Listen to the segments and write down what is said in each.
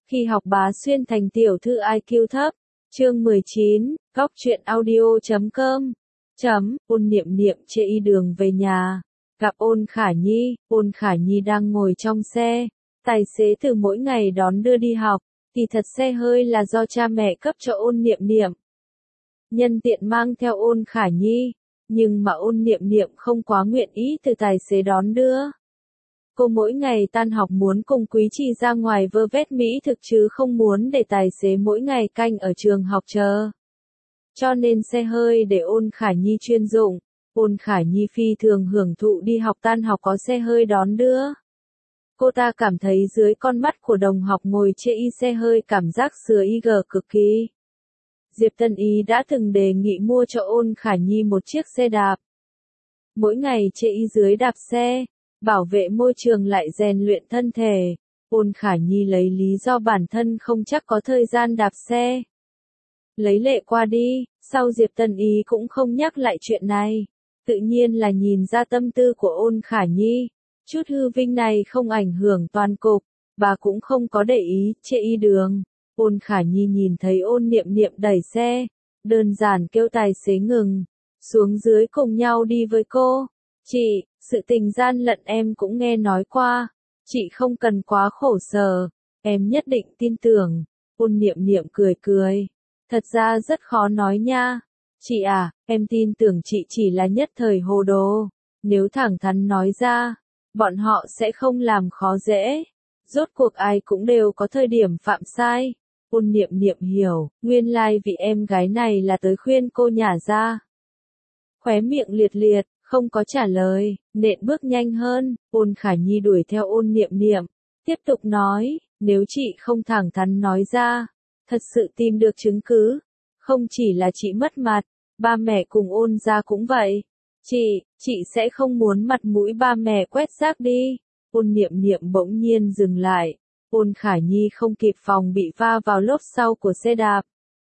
Khi học bá xuyên thành tiểu thư IQ thấp. Chương 19, góc truyện audio.com. Ôn Niệm Niệm chê đường về nhà. Gặp Ôn Khả Nhi đang ngồi trong xe. Tài xế từ mỗi ngày đón đưa đi học. Kỳ thật xe hơi là do cha mẹ cấp cho Ôn Niệm Niệm. Nhân tiện mang theo Ôn Khả Nhi. Nhưng mà Ôn Niệm Niệm không quá nguyện ý từ tài xế đón đưa. Cô mỗi ngày tan học muốn cùng Quý Trì ra ngoài vơ vét mỹ thực chứ không muốn để tài xế mỗi ngày canh ở trường học chờ. Cho nên xe hơi để Ôn Khả Nhi chuyên dụng. Ôn Khả Nhi phi thường hưởng thụ đi học tan học có xe hơi đón đưa. Cô ta cảm thấy dưới con mắt của đồng học ngồi chê xe hơi cảm giác sửa IG cực kỳ. Diệp Tân Ý đã từng đề nghị mua cho Ôn Khả Nhi một chiếc xe đạp. Mỗi ngày chê dưới đạp xe, bảo vệ môi trường lại rèn luyện thân thể. Ôn Khả Nhi lấy lý do bản thân không chắc có thời gian đạp xe. Lấy lệ qua đi, sau Diệp Tân Ý cũng không nhắc lại chuyện này. Tự nhiên là nhìn ra tâm tư của Ôn Khả Nhi. Chút hư vinh này không ảnh hưởng toàn cục, bà cũng không có để ý, chê đường. Ôn Khả Nhi nhìn thấy Ôn Niệm Niệm đẩy xe, đơn giản kêu tài xế ngừng, xuống dưới cùng nhau đi với cô. Chị, sự tình gian lận em cũng nghe nói qua, chị không cần quá khổ sở, em nhất định tin tưởng. Ôn Niệm Niệm cười, thật ra rất khó nói nha. Chị à, em tin tưởng chị chỉ là nhất thời hồ đồ, nếu thẳng thắn nói ra, bọn họ sẽ không làm khó dễ. Rốt cuộc ai cũng đều có thời điểm phạm sai. Ôn Niệm Niệm hiểu, nguyên lai vì em gái này là tới khuyên cô nhả ra. Khóe miệng liệt, không có trả lời, nện bước nhanh hơn. Ôn Khả Nhi đuổi theo Ôn Niệm Niệm, tiếp tục nói, nếu chị không thẳng thắn nói ra, thật sự tìm được chứng cứ, không chỉ là chị mất mặt, ba mẹ cùng Ôn gia cũng vậy. Chị sẽ không muốn mặt mũi ba mẹ quét rác đi. Ôn Niệm Niệm bỗng nhiên dừng lại. Ôn Khả Nhi không kịp phòng bị va vào lốp sau của xe đạp.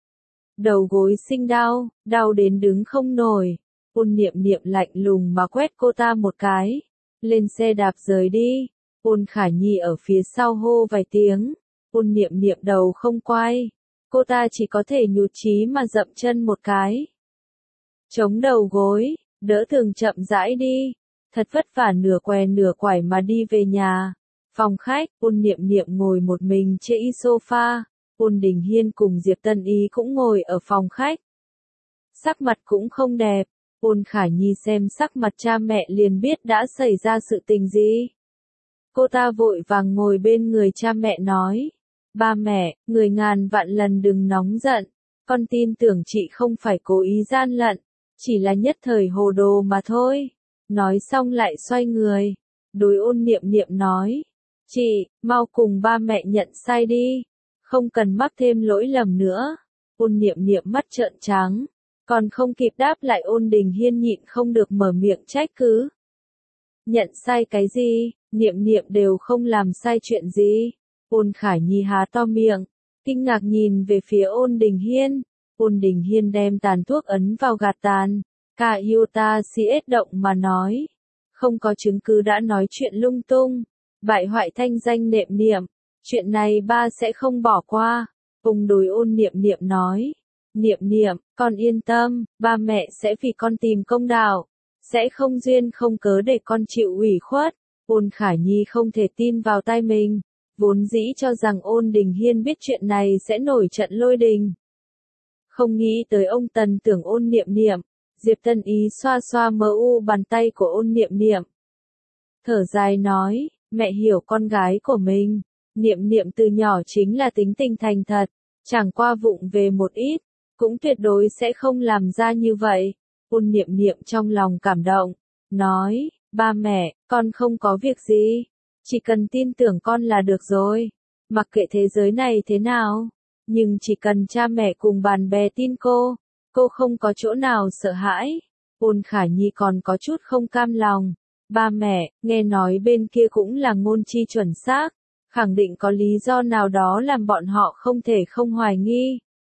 Đầu gối sinh đau đến đứng không nổi. Ôn Niệm Niệm lạnh lùng mà quét cô ta một cái. Lên xe đạp rời đi. Ôn Khả Nhi ở phía sau hô vài tiếng. Ôn Niệm Niệm đầu không quay. Cô ta chỉ có thể nhụt chí mà dậm chân một cái. Chống đầu gối, đỡ Thường chậm rãi đi. Thật vất vả nửa què nửa quải mà đi về nhà. Phòng khách, Ôn Niệm Niệm ngồi một mình trên sofa. Ôn Đình Hiên cùng Diệp Tân Ý cũng ngồi ở phòng khách. Sắc mặt cũng không đẹp. Ôn Khả Nhi xem sắc mặt cha mẹ liền biết đã xảy ra sự tình gì. Cô ta vội vàng ngồi bên người cha mẹ nói. Ba mẹ, người ngàn vạn lần đừng nóng giận. Con tin tưởng chị không phải cố ý gian lận. Chỉ là nhất thời hồ đồ mà thôi. Nói xong lại xoay người. Đối Ôn Niệm Niệm nói. Chị, mau cùng ba mẹ nhận sai đi. Không cần mắc thêm lỗi lầm nữa. Ôn Niệm Niệm mắt trợn trắng. Còn không kịp đáp lại Ôn Đình Hiên nhịn không được mở miệng trách cứ. Nhận sai cái gì, Niệm Niệm đều không làm sai chuyện gì. Ôn Khả Nhi há to miệng, kinh ngạc nhìn về phía Ôn Đình Hiên. Ôn Đình Hiên đem tàn thuốc ấn vào gạt tàn. Cả Iota CS động mà nói. Không có chứng cứ đã nói chuyện lung tung. Bại hoại thanh danh Niệm Niệm. Chuyện này ba sẽ không bỏ qua. Cùng đối Ôn Niệm Niệm nói. Niệm Niệm, con yên tâm, ba mẹ sẽ vì con tìm công đạo. Sẽ không duyên không cớ để con chịu ủy khuất. Ôn Khả Nhi không thể tin vào tai mình. Vốn dĩ cho rằng Ôn Đình Hiên biết chuyện này sẽ nổi trận lôi đình. Không nghĩ tới ông Tần tưởng Ôn Niệm Niệm. Diệp Tân Ý xoa xoa bàn tay của Ôn Niệm Niệm. Thở dài nói, mẹ hiểu con gái của mình. Niệm Niệm từ nhỏ chính là tính tình thành thật. Chẳng qua vụng về một ít. Cũng tuyệt đối sẽ không làm ra như vậy. Ôn Niệm Niệm trong lòng cảm động. Nói, ba mẹ, con không có việc gì. Chỉ cần tin tưởng con là được rồi. Mặc kệ thế giới này thế nào. Nhưng chỉ cần cha mẹ cùng bạn bè tin cô không có chỗ nào sợ hãi. Ôn Khả Nhi còn có chút không cam lòng. Ba mẹ, nghe nói bên kia cũng là ngôn chi chuẩn xác. Khẳng định có lý do nào đó làm bọn họ không thể không hoài nghi.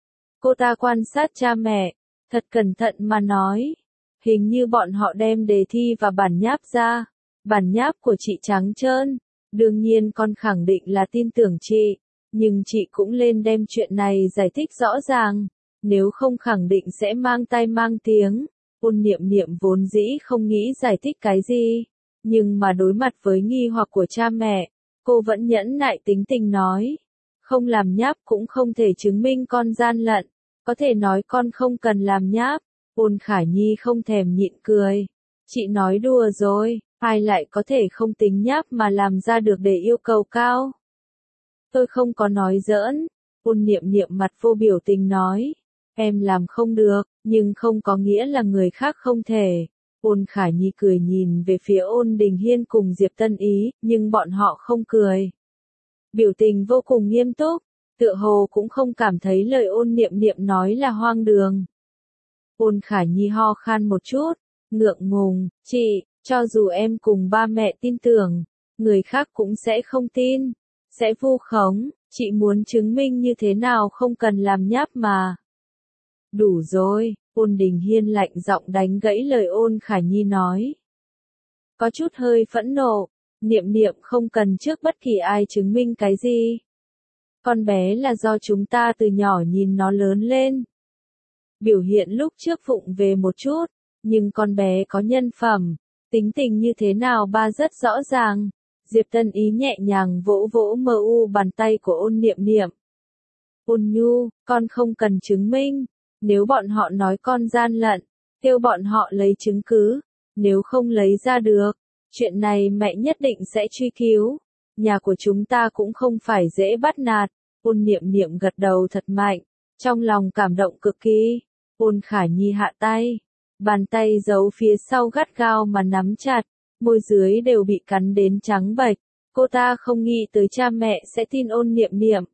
Cô ta quan sát cha mẹ, thật cẩn thận mà nói. Hình như bọn họ đem đề thi và bản nháp ra. Bản nháp của chị trắng trơn. Đương nhiên con khẳng định là tin tưởng chị. Nhưng chị cũng lên đem chuyện này giải thích rõ ràng, nếu không khẳng định sẽ mang tai mang tiếng. Ôn Niệm Niệm vốn dĩ không nghĩ giải thích cái gì, nhưng mà đối mặt với nghi hoặc của cha mẹ, cô vẫn nhẫn nại tính tình nói. Không làm nháp cũng không thể chứng minh con gian lận, có thể nói con không cần làm nháp. Ôn Khả Nhi không thèm nhịn cười. Chị nói đùa rồi, ai lại có thể không tính nháp mà làm ra được để yêu cầu cao. Tôi không có nói giỡn. Ôn Niệm Niệm mặt vô biểu tình nói. Em làm không được, nhưng không có nghĩa là người khác không thể. Ôn Khả Nhi cười nhìn về phía Ôn Đình Hiên cùng Diệp Tân Ý, nhưng bọn họ không cười. Biểu tình vô cùng nghiêm túc, tựa hồ cũng không cảm thấy lời Ôn Niệm Niệm nói là hoang đường. Ôn Khả Nhi ho khan một chút, ngượng ngùng, chị, cho dù em cùng ba mẹ tin tưởng, người khác cũng sẽ không tin, sẽ vu khống, chị muốn chứng minh như thế nào không cần làm nháp mà. Đủ rồi, Ôn Đình Hiên lạnh giọng đánh gãy lời Ôn Khả Nhi nói. Có chút hơi phẫn nộ, Niệm Niệm không cần trước bất kỳ ai chứng minh cái gì. Con bé là do chúng ta từ nhỏ nhìn nó lớn lên. Biểu hiện lúc trước vụng về một chút, nhưng con bé có nhân phẩm, tính tình như thế nào ba rất rõ ràng. Diệp Tân Ý nhẹ nhàng vỗ vỗ mờ u bàn tay của Ôn Niệm Niệm. Ôn Nhu, con không cần chứng minh, nếu bọn họ nói con gian lận, kêu bọn họ lấy chứng cứ, nếu không lấy ra được, chuyện này mẹ nhất định sẽ truy cứu. Nhà của chúng ta cũng không phải dễ bắt nạt. Ôn Niệm Niệm gật đầu thật mạnh, trong lòng cảm động cực kỳ. Ôn Khả Nhi hạ tay, bàn tay giấu phía sau gắt gao mà nắm chặt, môi dưới đều bị cắn đến trắng bệch. Cô ta không nghĩ tới cha mẹ sẽ tin Ôn Niệm Niệm.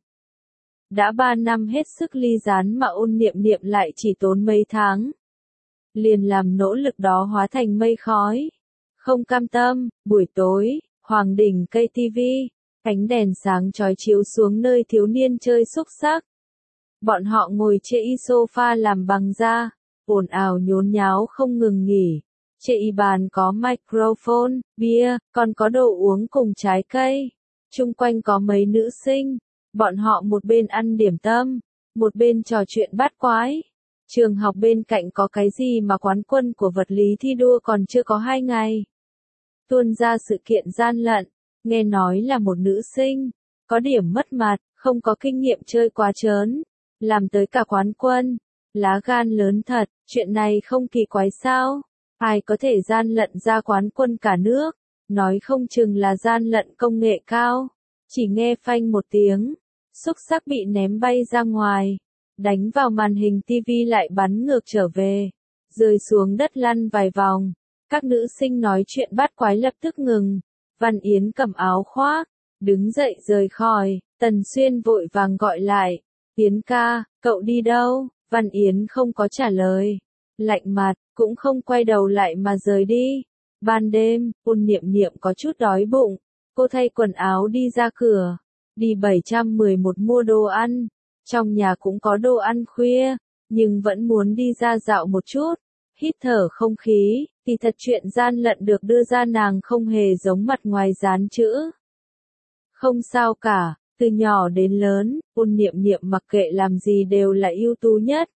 Đã 3 năm hết sức ly gián mà Ôn Niệm Niệm lại chỉ tốn mấy tháng. Liền làm nỗ lực đó hóa thành mây khói. Không cam tâm, buổi tối, Hoàng đỉnh cây tivi, ánh đèn sáng chói chiếu xuống nơi thiếu niên chơi xúc xắc. Bọn họ ngồi trên sofa làm bằng da, ồn ào nhốn nháo không ngừng nghỉ. Trên bàn có microphone, bia, còn có đồ uống cùng trái cây. Chung quanh có mấy nữ sinh, bọn họ một bên ăn điểm tâm, một bên trò chuyện bát quái. Trường học bên cạnh có cái gì mà quán quân của vật lý thi đua còn chưa có 2 ngày. Tuôn ra sự kiện gian lận, nghe nói là một nữ sinh, có điểm mất mặt, không có kinh nghiệm chơi quá trớn, làm tới cả quán quân. Lá gan lớn thật, chuyện này không kỳ quái sao? Ai có thể gian lận ra quán quân cả nước, nói không chừng là gian lận công nghệ cao. Chỉ nghe phanh một tiếng, xúc xắc bị ném bay ra ngoài, đánh vào màn hình tivi lại bắn ngược trở về, rơi xuống đất lăn vài vòng. Các nữ sinh nói chuyện bát quái lập tức ngừng. Văn Yến cầm áo khoác, đứng dậy rời khỏi. Tần Xuyên vội vàng gọi lại. Yến ca, cậu đi đâu? Văn Yến không có trả lời. Lạnh mặt, cũng không quay đầu lại mà rời đi. Ban đêm, Ôn Niệm Niệm có chút đói bụng. Cô thay quần áo đi ra cửa. Đi 711 mua đồ ăn. Trong nhà cũng có đồ ăn khuya, nhưng vẫn muốn đi ra dạo một chút. Hít thở không khí, thì thật chuyện gian lận được đưa ra nàng không hề giống mặt ngoài dán chữ. Không sao cả, từ nhỏ đến lớn, Ôn Niệm Niệm mặc kệ làm gì đều là ưu tú nhất.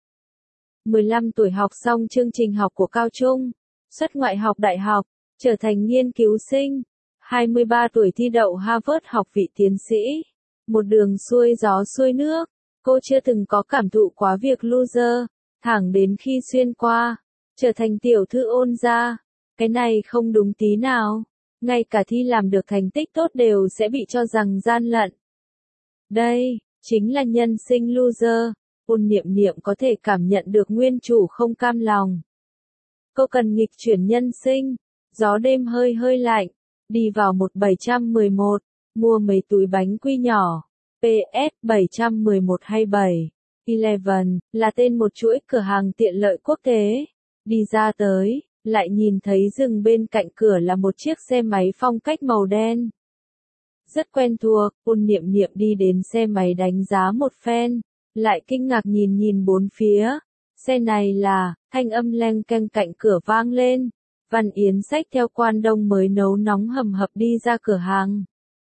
15 tuổi học xong chương trình học của cao trung, xuất ngoại học đại học, trở thành nghiên cứu sinh. 23 tuổi thi đậu Harvard học vị tiến sĩ. Một đường xuôi gió xuôi nước, cô chưa từng có cảm thụ quá việc loser, thẳng đến khi xuyên qua, trở thành tiểu thư Ôn gia. Cái này không đúng tí nào, ngay cả thi làm được thành tích tốt đều sẽ bị cho rằng gian lận. Đây, chính là nhân sinh loser. Ôn Niệm Niệm có thể cảm nhận được nguyên chủ không cam lòng. Cô cần nghịch chuyển nhân sinh. Gió đêm hơi hơi lạnh, đi vào 1711, mua mấy túi bánh quy nhỏ. PS 71127 Eleven là tên một chuỗi cửa hàng tiện lợi quốc tế. Đi ra tới, lại nhìn thấy dừng bên cạnh cửa là một chiếc xe máy phong cách màu đen. Rất quen thuộc, Ôn Niệm Niệm đi đến xe máy đánh giá một phen, lại kinh ngạc nhìn nhìn bốn phía. Xe này là, thanh âm leng keng cạnh cửa vang lên. Văn Yến xách theo quan đông mới nấu nóng hầm hập đi ra cửa hàng.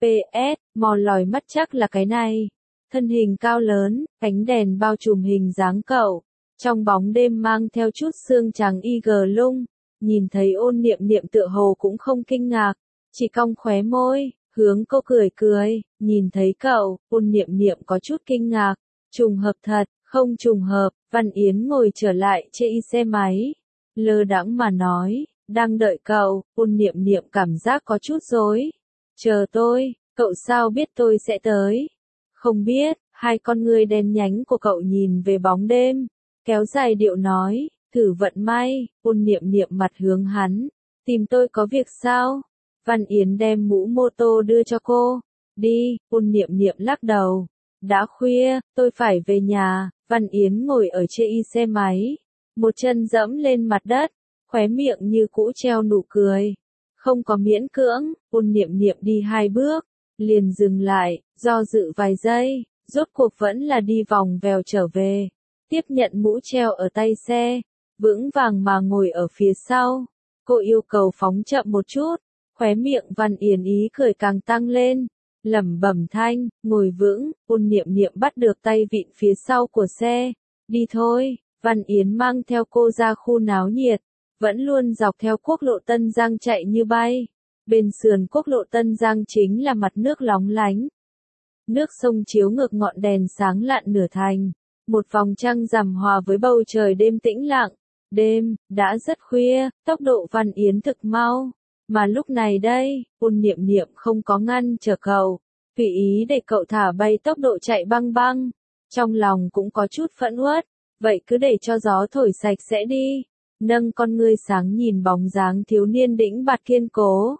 PS, mò lòi mắt chắc là cái này. Thân hình cao lớn, ánh đèn bao trùm hình dáng cậu. Trong bóng đêm mang theo chút xương trắng y gờ lung. Nhìn thấy Ôn Niệm Niệm tựa hồ cũng không kinh ngạc. Chỉ cong khóe môi, hướng cô cười cười. Nhìn thấy cậu, Ôn Niệm Niệm có chút kinh ngạc. Trùng hợp thật, không trùng hợp. Văn Yến ngồi trở lại trên xe máy. Lơ đãng mà nói, đang đợi cậu. Ôn Niệm Niệm cảm giác có chút rối. Chờ tôi, cậu sao biết tôi sẽ tới? Không biết, hai con ngươi đen nhánh của cậu nhìn về bóng đêm, kéo dài điệu nói, thử vận may. Ôn Niệm Niệm mặt hướng hắn, tìm tôi có việc sao? Văn Yến đem mũ mô tô đưa cho cô, đi. Ôn Niệm Niệm lắc đầu, đã khuya, tôi phải về nhà. Văn Yến ngồi ở trên xe máy, một chân dẫm lên mặt đất, khóe miệng như cũ treo nụ cười. Không có miễn cưỡng. Ôn Niệm Niệm đi 2 bước, liền dừng lại, do dự vài giây, rốt cuộc vẫn là đi vòng vèo trở về. Tiếp nhận mũ treo ở tay xe, vững vàng mà ngồi ở phía sau. Cô yêu cầu phóng chậm một chút, khóe miệng Văn Yến ý cười càng tăng lên, lẩm bẩm thanh, ngồi vững. Ôn Niệm Niệm bắt được tay vịn phía sau của xe, đi thôi. Văn Yến mang theo cô ra khu náo nhiệt, vẫn luôn dọc theo quốc lộ Tân Giang chạy như bay. Bên sườn quốc lộ Tân Giang chính là mặt nước lóng lánh. Nước sông chiếu ngược ngọn đèn sáng lạn nửa thành. Một vòng trăng rằm hòa với bầu trời đêm tĩnh lặng. Đêm, đã rất khuya, tốc độ Văn Yến thực mau. Mà lúc này đây, Ôn Niệm Niệm không có ngăn trở cậu. Tùy ý để cậu thả bay tốc độ chạy băng băng. Trong lòng cũng có chút phẫn uất. Vậy cứ để cho gió thổi sạch sẽ đi. Nâng con ngươi sáng nhìn bóng dáng thiếu niên đĩnh bạt kiên cố.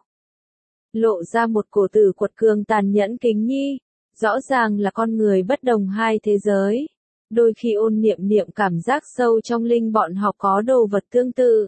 Lộ ra một cổ tử quật cường tàn nhẫn kính nhi. Rõ ràng là con người bất đồng hai thế giới. Đôi khi Ôn Niệm Niệm cảm giác sâu trong linh bọn họ có đồ vật tương tự.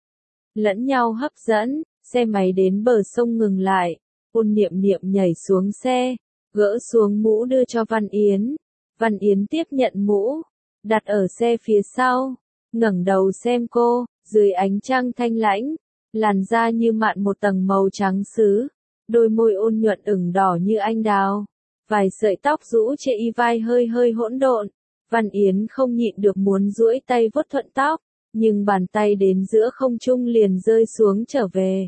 Lẫn nhau hấp dẫn, xe máy đến bờ sông ngừng lại. Ôn Niệm Niệm nhảy xuống xe, gỡ xuống mũ đưa cho Văn Yến. Văn Yến tiếp nhận mũ, đặt ở xe phía sau, ngẩng đầu xem cô, dưới ánh trăng thanh lãnh, làn da như mạn một tầng màu trắng sứ, đôi môi ôn nhuận ửng đỏ như anh đào, vài sợi tóc rũ trên y vai hơi hơi hỗn độn. Văn Yến không nhịn được muốn duỗi tay vuốt thuận tóc, nhưng bàn tay đến giữa không trung liền rơi xuống trở về.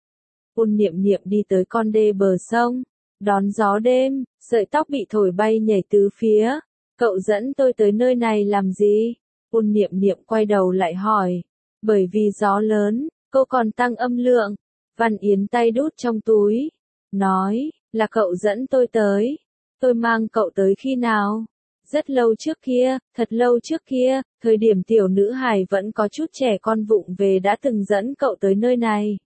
Ôn Niệm Niệm đi tới con đê bờ sông, đón gió đêm, sợi tóc bị thổi bay nhảy tứ phía. Cậu dẫn tôi tới nơi này làm gì? Ôn Niệm Niệm quay đầu lại hỏi. Bởi vì gió lớn, cô còn tăng âm lượng. Văn Yến tay đút trong túi, nói, là cậu dẫn tôi tới. Tôi mang cậu tới khi nào? Rất lâu trước kia, thật lâu trước kia, thời điểm tiểu nữ hài vẫn có chút trẻ con vụng về đã từng dẫn cậu tới nơi này.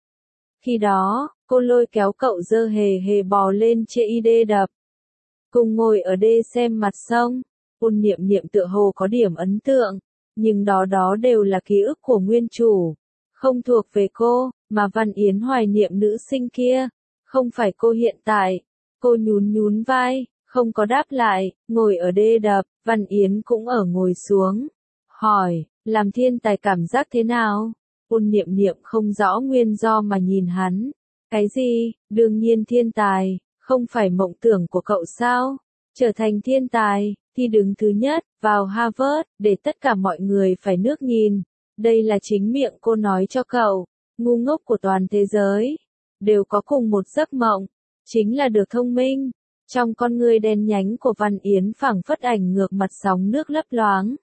Khi đó, cô lôi kéo cậu dơ hề hề bò lên trên đê đập. Cùng ngồi ở đê xem mặt sông. Ôn Niệm Niệm tựa hồ có điểm ấn tượng, nhưng đó đều là ký ức của nguyên chủ, không thuộc về cô, mà Văn Yến hoài niệm nữ sinh kia, không phải cô hiện tại. Cô nhún vai, không có đáp lại, ngồi ở đê đập. Văn Yến cũng ở ngồi xuống, hỏi, làm thiên tài cảm giác thế nào? Ôn Niệm Niệm không rõ nguyên do mà nhìn hắn. Cái gì? Đương nhiên thiên tài, không phải mộng tưởng của cậu sao? Trở thành thiên tài, thì đứng thứ nhất, vào Harvard, để tất cả mọi người phải nước nhìn. Đây là chính miệng cô nói cho cậu. Ngu ngốc của toàn thế giới đều có cùng một giấc mộng, chính là được thông minh. Trong con ngươi đen nhánh của Văn Yến phảng phất ảnh ngược mặt sóng nước lấp loáng.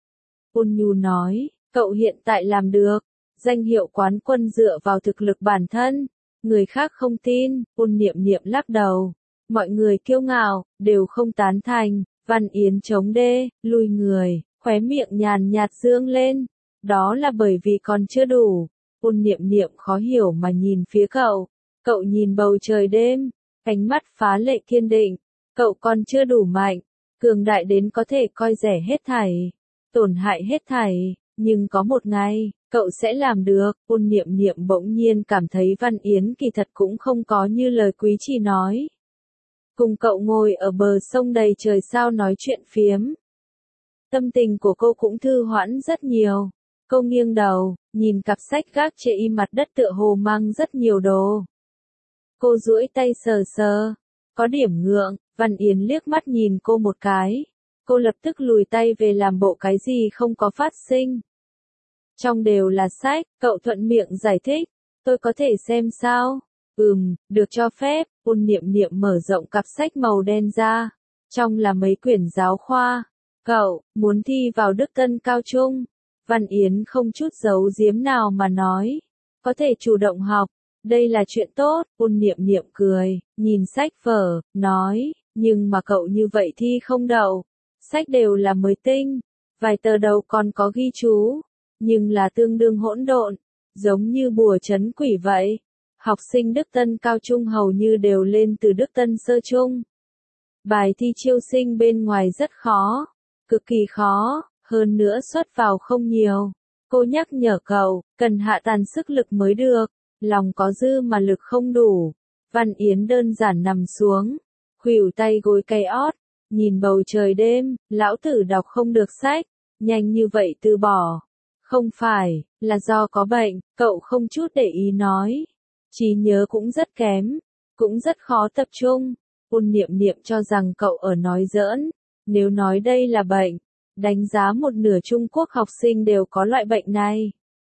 Ôn nhu nói, cậu hiện tại làm được. Danh hiệu quán quân dựa vào thực lực bản thân. Người khác không tin. Ôn Niệm Niệm lắc đầu. Mọi người kiêu ngạo, đều không tán thành. Văn Yến chống đê, lùi người, khóe miệng nhàn nhạt dương lên. Đó là bởi vì còn chưa đủ. Ôn Niệm Niệm khó hiểu mà nhìn phía cậu. Cậu nhìn bầu trời đêm, ánh mắt phá lệ kiên định. Cậu còn chưa đủ mạnh, cường đại đến có thể coi rẻ hết thảy, tổn hại hết thảy, nhưng có một ngày, cậu sẽ làm được. Ôn Niệm Niệm bỗng nhiên cảm thấy Văn Yến kỳ thật cũng không có như lời Quý Trì nói. Cùng cậu ngồi ở bờ sông đầy trời sao nói chuyện phiếm. Tâm tình của cô cũng thư hoãn rất nhiều. Cô nghiêng đầu, nhìn cặp sách gác trên mặt đất tựa hồ mang rất nhiều đồ. Cô duỗi tay sờ sờ. Có điểm ngượng, Văn Yến liếc mắt nhìn cô một cái. Cô lập tức lùi tay về làm bộ cái gì không có phát sinh. Trong đều là sách, cậu thuận miệng giải thích. Tôi có thể xem sao? Được cho phép. Ôn Niệm Niệm mở rộng cặp sách màu đen ra. Trong là mấy quyển giáo khoa. Cậu, muốn thi vào Đức Tân Cao Trung. Văn Yến không chút giấu giếm nào mà nói. Có thể chủ động học. Đây là chuyện tốt. Ôn Niệm Niệm cười, nhìn sách vở, nói. Nhưng mà cậu như vậy thi không đậu. Sách đều là mới tinh. Vài tờ đầu còn có ghi chú. Nhưng là tương đương hỗn độn. Giống như bùa trấn quỷ vậy. Học sinh Đức Tân Cao Trung hầu như đều lên từ Đức Tân Sơ Trung. Bài thi chiêu sinh bên ngoài rất khó. Cực kỳ khó, hơn nữa suất vào không nhiều. Cô nhắc nhở cậu, cần hạ tàn sức lực mới được. Lòng có dư mà lực không đủ. Văn Yến đơn giản nằm xuống. Khuỷu tay gối cây ót. Nhìn bầu trời đêm, lão tử đọc không được sách. Nhanh như vậy từ bỏ. Không phải, là do có bệnh, cậu không chút để ý nói. Trí nhớ cũng rất kém. Cũng rất khó tập trung. Ôn Niệm Niệm cho rằng cậu ở nói giỡn. Nếu nói đây là bệnh, đánh giá một nửa Trung Quốc học sinh đều có loại bệnh này.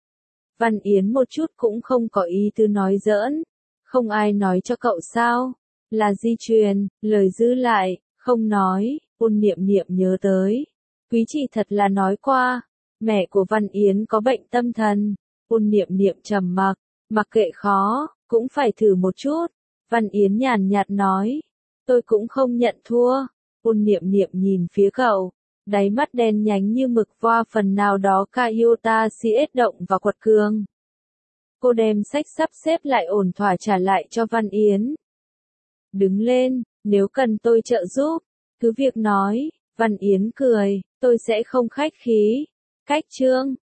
Văn Yến một chút cũng không có ý tứ nói giỡn. Không ai nói cho cậu sao? Là di truyền, lời giữ lại, không nói. Ôn Niệm Niệm nhớ tới. Quý chị thật là nói qua. Mẹ của Văn Yến có bệnh tâm thần. Ôn Niệm Niệm trầm mặc. Mặc kệ khó, cũng phải thử một chút. Văn Yến nhàn nhạt nói. Tôi cũng không nhận thua. Ôn Niệm Niệm nhìn phía cậu. Đáy mắt đen nhánh như mực qua phần nào đó Iota CS động và quật cường. Cô đem sách sắp xếp lại ổn thỏa trả lại cho Văn Yến. Đứng lên, nếu cần tôi trợ giúp, cứ việc nói. Văn Yến cười, tôi sẽ không khách khí. Cách chương.